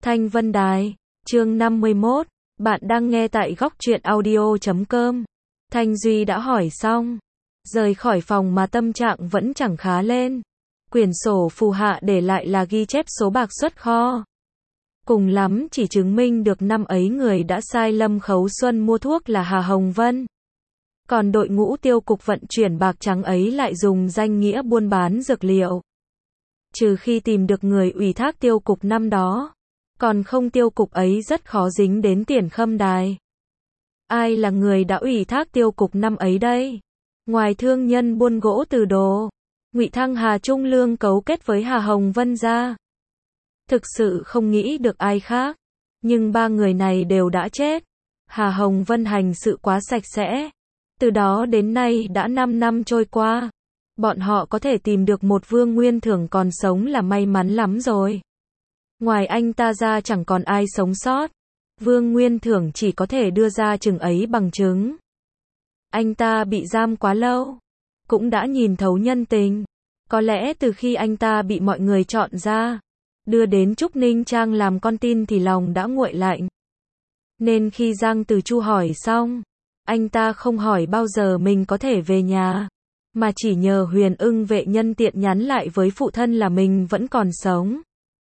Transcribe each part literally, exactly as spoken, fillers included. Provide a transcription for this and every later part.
Thanh Vân Đài, chương năm mươi mốt, bạn đang nghe tại góc truyện audio chấm com. Thanh Duy đã hỏi xong, rời khỏi phòng mà tâm trạng vẫn chẳng khá lên. Quyển sổ phù hạ để lại là ghi chép số bạc xuất kho. Cùng lắm chỉ chứng minh được năm ấy người đã sai Lâm Khấu Xuân mua thuốc là Hà Hồng Vân. Còn đội ngũ tiêu cục vận chuyển bạc trắng ấy lại dùng danh nghĩa buôn bán dược liệu. Trừ khi tìm được người ủy thác tiêu cục năm đó, còn không tiêu cục ấy rất khó dính đến Tiền Khâm Đài. Ai là người đã ủy thác tiêu cục năm ấy đây? Ngoài thương nhân buôn gỗ Từ Đồ, Ngụy Thăng Hà Trung Lương cấu kết với Hà Hồng Vân ra. Thực sự không nghĩ được ai khác, nhưng ba người này đều đã chết. Hà Hồng Vân hành sự quá sạch sẽ. Từ đó đến nay đã năm năm trôi qua, bọn họ có thể tìm được một Vương Nguyên Thưởng còn sống là may mắn lắm rồi. Ngoài anh ta ra chẳng còn ai sống sót. Vương Nguyên Thưởng chỉ có thể đưa ra chừng ấy bằng chứng. Anh ta bị giam quá lâu, cũng đã nhìn thấu nhân tình. Có lẽ từ khi anh ta bị mọi người chọn ra, đưa đến Trúc Ninh Trang làm con tin thì lòng đã nguội lạnh. Nên khi Giang Từ Chu hỏi xong, anh ta không hỏi bao giờ mình có thể về nhà, mà chỉ nhờ Huyền Ưng vệ nhân tiện nhắn lại với phụ thân là mình vẫn còn sống.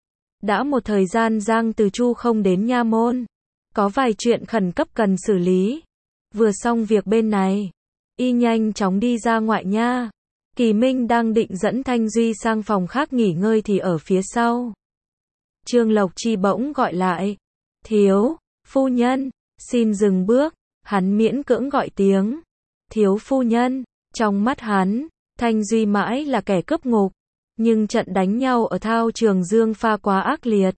Đã một thời gian Giang Từ Chu không đến nha môn, có vài chuyện khẩn cấp cần xử lý. Vừa xong việc bên này, y nhanh chóng đi ra ngoại nha. Kỳ Minh đang định dẫn Thanh Duy sang phòng khác nghỉ ngơi thì ở phía sau, Trương Lộc Chi bỗng gọi lại. Thiếu phu nhân, xin dừng bước. Hắn miễn cưỡng gọi tiếng thiếu phu nhân. Trong mắt hắn, Thanh Duy mãi là kẻ cướp ngục, nhưng trận đánh nhau ở thao trường Dương Pha quá ác liệt.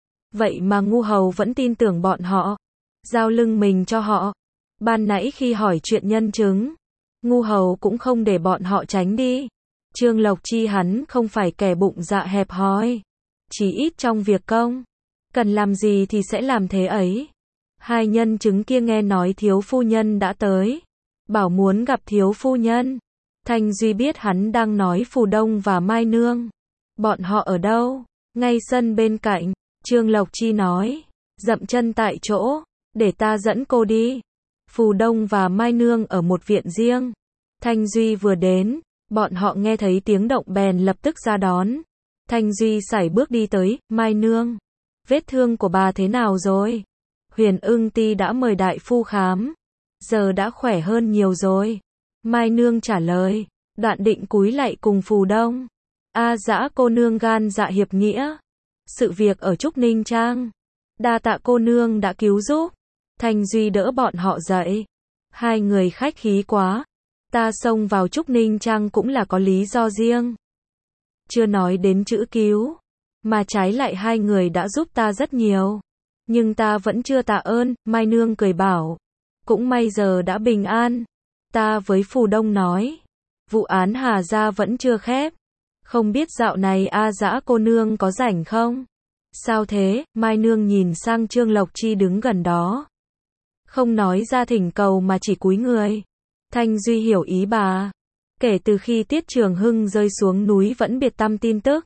Vậy mà Ngu Hầu vẫn tin tưởng bọn họ, giao lưng mình cho họ. Ban nãy khi hỏi chuyện nhân chứng, Ngu Hầu cũng không để bọn họ tránh đi. Trương Lộc Chi hắn không phải kẻ bụng dạ hẹp hòi, chỉ ít trong việc công, cần làm gì thì sẽ làm thế ấy. Hai nhân chứng kia nghe nói thiếu phu nhân đã tới, bảo muốn gặp thiếu phu nhân. Thanh Duy biết hắn đang nói Phù Đông và Mai Nương. Bọn họ ở đâu? Ngay sân bên cạnh. Trương Lộc Chi nói, dậm chân tại chỗ, để ta dẫn cô đi. Phù Đông và Mai Nương ở một viện riêng. Thanh Duy vừa đến, bọn họ nghe thấy tiếng động bèn lập tức ra đón. Thanh Duy sải bước đi tới. Mai Nương, vết thương của bà thế nào rồi? Huyền Ưng Ti đã mời đại phu khám, giờ đã khỏe hơn nhiều rồi. Mai Nương trả lời, đoạn định cúi lạy cùng Phù Đông. A Dã cô nương gan dạ hiệp nghĩa. Sự việc ở Trúc Ninh Trang, đa tạ cô nương đã cứu giúp. Thanh Duy đỡ bọn họ dậy. Hai người khách khí quá. Ta xông vào Trúc Ninh Trang cũng là có lý do riêng. Chưa nói đến chữ cứu, mà trái lại hai người đã giúp ta rất nhiều. Nhưng ta vẫn chưa tạ ơn. Mai Nương cười bảo, cũng may giờ đã bình an. Ta với Phù Đông nói, vụ án Hà gia vẫn chưa khép. Không biết dạo này A Dã cô nương có rảnh không? Sao thế? Mai Nương nhìn sang Trương Lộc Chi đứng gần đó, không nói ra thỉnh cầu mà chỉ cúi người. Thanh Duy hiểu ý bà. Kể từ khi Tiết Trường Hưng rơi xuống núi vẫn biệt tăm tin tức.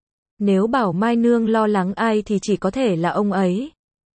Nếu bảo Mai Nương lo lắng ai thì chỉ có thể là ông ấy.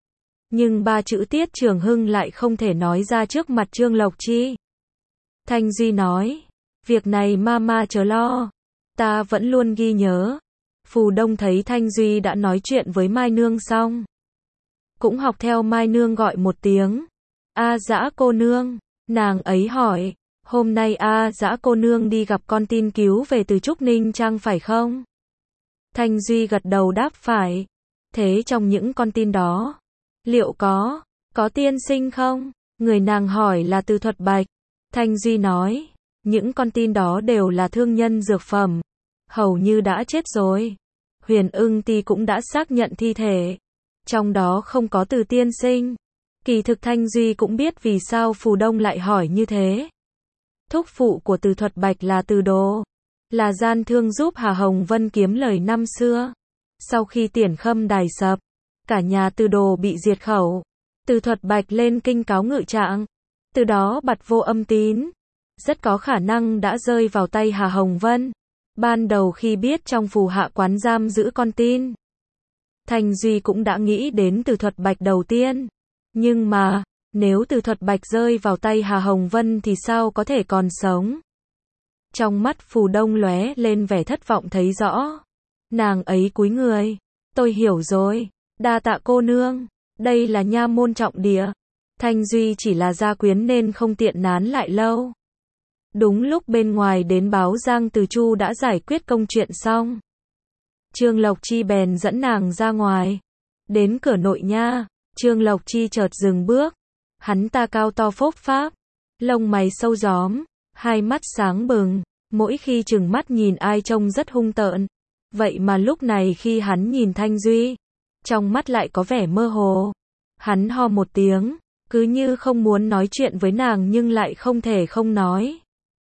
Nhưng ba chữ Tiết Trường Hưng lại không thể nói ra trước mặt Trương Lộc Chi. Thanh Duy nói, việc này mama chớ lo, ta vẫn luôn ghi nhớ. Phù Đông thấy Thanh Duy đã nói chuyện với Mai Nương xong, cũng học theo Mai Nương gọi một tiếng. A Dã cô nương. Nàng ấy hỏi, hôm nay A Dã cô nương đi gặp con tin cứu về từ Trúc Ninh Trang phải không? Thanh Duy gật đầu đáp phải. Thế trong những con tin đó, liệu có, có tiên sinh không? Người nàng hỏi là Từ Thuật Bạch. Thanh Duy nói, những con tin đó đều là thương nhân dược phẩm, hầu như đã chết rồi. Huyền Ưng Ti cũng đã xác nhận thi thể, trong đó không có Từ tiên sinh. Kỳ thực Thanh Duy cũng biết vì sao Phù Đông lại hỏi như thế. Thúc phụ của Từ Thuật Bạch là Từ Đồ, là gian thương giúp Hà Hồng Vân kiếm lời năm xưa. Sau khi Tiền Khâm Đài sập, cả nhà Từ Đồ bị diệt khẩu. Từ Thuật Bạch lên kinh cáo ngự trạng, từ đó bặt vô âm tín. Rất có khả năng đã rơi vào tay Hà Hồng Vân. Ban đầu khi biết trong phù hạ quán giam giữ con tin, Thanh Duy cũng đã nghĩ đến Từ Thuật Bạch đầu tiên. Nhưng mà, nếu Từ Thuật Bạch rơi vào tay Hà Hồng Vân thì sao có thể còn sống? Trong mắt Phù Đông lóe lên vẻ thất vọng thấy rõ. Nàng ấy cúi người. Tôi hiểu rồi. Đa tạ cô nương. Đây là nha môn trọng địa. Thanh Duy chỉ là gia quyến nên không tiện nán lại lâu. Đúng lúc bên ngoài đến báo Giang Từ Chu đã giải quyết công chuyện xong. Trương Lộc Chi bèn dẫn nàng ra ngoài. Đến cửa nội nha, Trương Lộc Chi chợt dừng bước. Hắn ta cao to phốp pháp, lông mày sâu gióm, hai mắt sáng bừng, mỗi khi trừng mắt nhìn ai trông rất hung tợn. Vậy mà lúc này khi hắn nhìn Thanh Duy, trong mắt lại có vẻ mơ hồ. Hắn ho một tiếng, cứ như không muốn nói chuyện với nàng nhưng lại không thể không nói.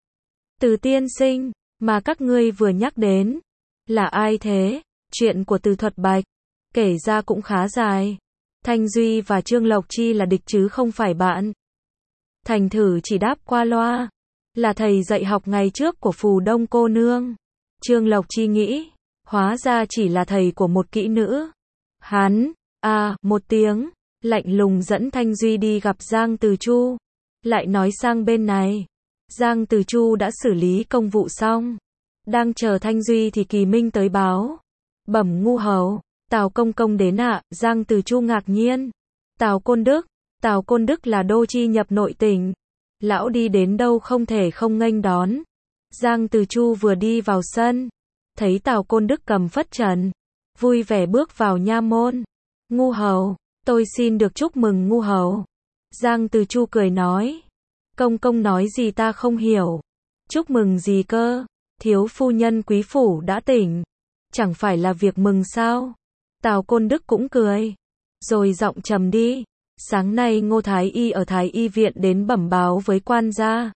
Từ tiên sinh, mà các ngươi vừa nhắc đến, là ai thế? Chuyện của Từ Thuật Bạch, kể ra cũng khá dài. Thanh Duy và Trương Lộc Chi là địch chứ không phải bạn. Thành thử chỉ đáp qua loa, là thầy dạy học ngày trước của Phù Đông cô nương. Trương Lộc Chi nghĩ, hóa ra chỉ là thầy của một kỹ nữ. Hắn, à, một tiếng, lạnh lùng dẫn Thanh Duy đi gặp Giang Từ Chu. Lại nói sang bên này, Giang Từ Chu đã xử lý công vụ xong. Đang chờ Thanh Duy thì Kỳ Minh tới báo. Bẩm ngu hầu, Tào công công đến ạ. À, Giang Từ Chu ngạc nhiên. Tào Côn Đức, Tào Côn Đức là đô chi nhập nội tỉnh. Lão đi đến đâu không thể không nghênh đón. Giang Từ Chu vừa đi vào sân, thấy Tào Côn Đức cầm phất trần, vui vẻ bước vào nha môn. Ngu hầu, tôi xin được chúc mừng ngu hầu. Giang Từ Chu cười nói. Công công nói gì ta không hiểu. Chúc mừng gì cơ? Thiếu phu nhân quý phủ đã tỉnh. Chẳng phải là việc mừng sao? Tào Côn Đức cũng cười. Rồi giọng trầm đi. Sáng nay Ngô Thái Y ở Thái Y viện đến bẩm báo với quan gia.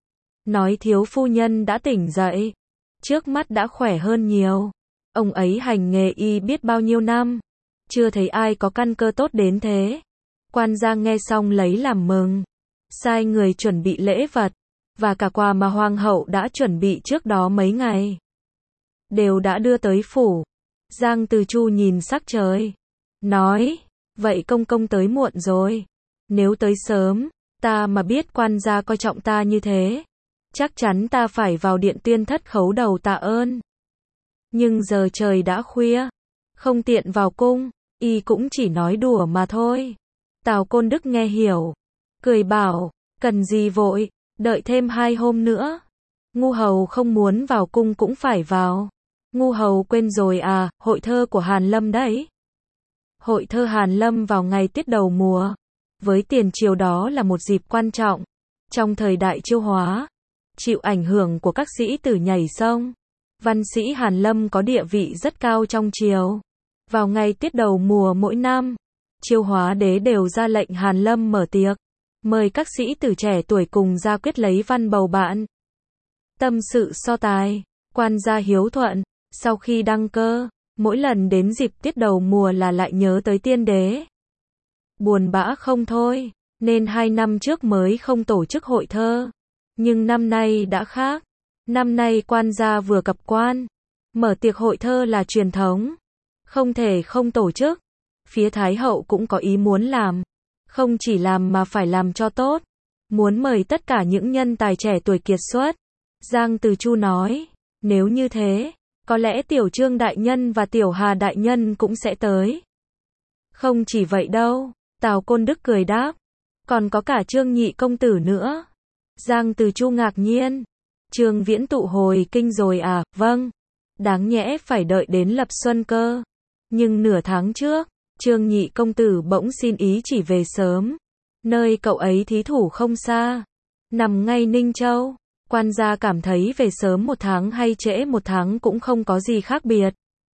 Nói thiếu phu nhân đã tỉnh dậy. Trước mắt đã khỏe hơn nhiều. Ông ấy hành nghề y biết bao nhiêu năm. Chưa thấy ai có căn cơ tốt đến thế. Quan gia nghe xong lấy làm mừng. Sai người chuẩn bị lễ vật. Và cả quà mà hoàng hậu đã chuẩn bị trước đó mấy ngày. Đều đã đưa tới phủ. Giang Từ Chu nhìn sắc trời. Nói. Vậy công công tới muộn rồi. Nếu tới sớm, ta mà biết quan gia coi trọng ta như thế. Chắc chắn ta phải vào điện tuyên thất khấu đầu tạ ơn. Nhưng giờ trời đã khuya. Không tiện vào cung. Y cũng chỉ nói đùa mà thôi. Tào Côn Đức nghe hiểu. Cười bảo. Cần gì vội. Đợi thêm hai hôm nữa. Ngu hầu không muốn vào cung cũng phải vào. Ngu hầu quên rồi à, hội thơ của Hàn Lâm đấy. Hội thơ Hàn Lâm vào ngày tiết đầu mùa. Với tiền triều đó là một dịp quan trọng. Trong thời đại chiêu hóa, chịu ảnh hưởng của các sĩ tử nhảy sông. Văn sĩ Hàn Lâm có địa vị rất cao trong triều. Vào ngày tiết đầu mùa mỗi năm, chiêu hóa đế đều ra lệnh Hàn Lâm mở tiệc. Mời các sĩ tử trẻ tuổi cùng ra quyết lấy văn bầu bạn. Tâm sự so tài, quan gia hiếu thuận. Sau khi đăng cơ, mỗi lần đến dịp tiết đầu mùa là lại nhớ tới tiên đế. Buồn bã không thôi, nên hai năm trước mới không tổ chức hội thơ. Nhưng năm nay đã khác. Năm nay quan gia vừa cập quan. Mở tiệc hội thơ là truyền thống. Không thể không tổ chức. Phía Thái hậu cũng có ý muốn làm. Không chỉ làm mà phải làm cho tốt. Muốn mời tất cả những nhân tài trẻ tuổi kiệt xuất. Giang Từ Chu nói, nếu như thế, có lẽ Tiểu Trương đại nhân và Tiểu Hà đại nhân cũng sẽ tới. Không chỉ vậy đâu, Tào Côn Đức cười đáp. Còn có cả Trương nhị công tử nữa. Giang Từ Chu ngạc nhiên. Trương Viễn tụ hồi kinh rồi à, vâng. Đáng nhẽ phải đợi đến lập xuân cơ. Nhưng nửa tháng trước, Trương nhị công tử bỗng xin ý chỉ về sớm. Nơi cậu ấy thí thủ không xa. Nằm ngay Ninh Châu. Quan gia cảm thấy về sớm một tháng hay trễ một tháng cũng không có gì khác biệt.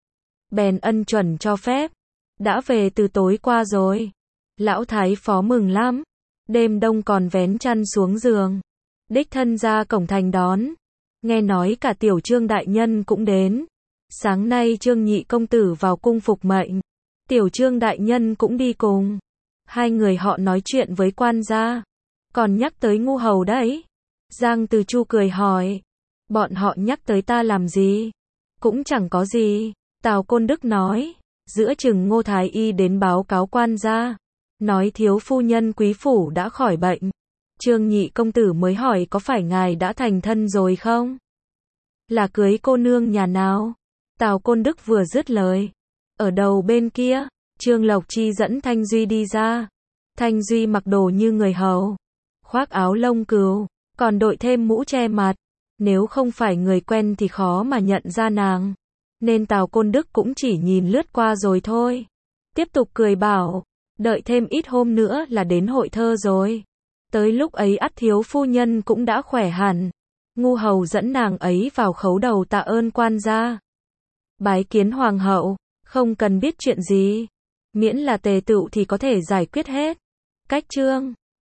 Bèn ân chuẩn cho phép. Đã về từ tối qua rồi. Lão thái phó mừng lắm. Đêm đông còn vén chăn xuống giường. Đích thân ra cổng thành đón. Nghe nói cả Tiểu Trương đại nhân cũng đến. Sáng nay Trương nhị công tử vào cung phục mệnh. Tiểu Trương đại nhân cũng đi cùng. Hai người họ nói chuyện với quan gia. Còn nhắc tới ngu hầu đấy. Giang Từ Chu cười hỏi. Bọn họ nhắc tới ta làm gì? Cũng chẳng có gì. Tào Côn Đức nói. Giữa chừng Ngô Thái Y đến báo cáo quan gia, nói thiếu phu nhân quý phủ đã khỏi bệnh. Trương nhị công tử mới hỏi có phải ngài đã thành thân rồi không? Là cưới cô nương nhà nào? Tào Côn Đức vừa dứt lời. Ở đầu bên kia, Trương Lộc Chi dẫn Thanh Duy đi ra. Thanh Duy mặc đồ như người hầu, khoác áo lông cừu, còn đội thêm mũ che mặt. Nếu không phải người quen thì khó mà nhận ra nàng. Nên Tào Côn Đức cũng chỉ nhìn lướt qua rồi thôi. Tiếp tục cười bảo, đợi thêm ít hôm nữa là đến hội thơ rồi. Tới lúc ấy ắt thiếu phu nhân cũng đã khỏe hẳn. Ngu hầu dẫn nàng ấy vào khấu đầu tạ ơn quan gia. Bái kiến hoàng hậu, không cần biết chuyện gì. Miễn là tề tựu thì có thể giải quyết hết. Cách chương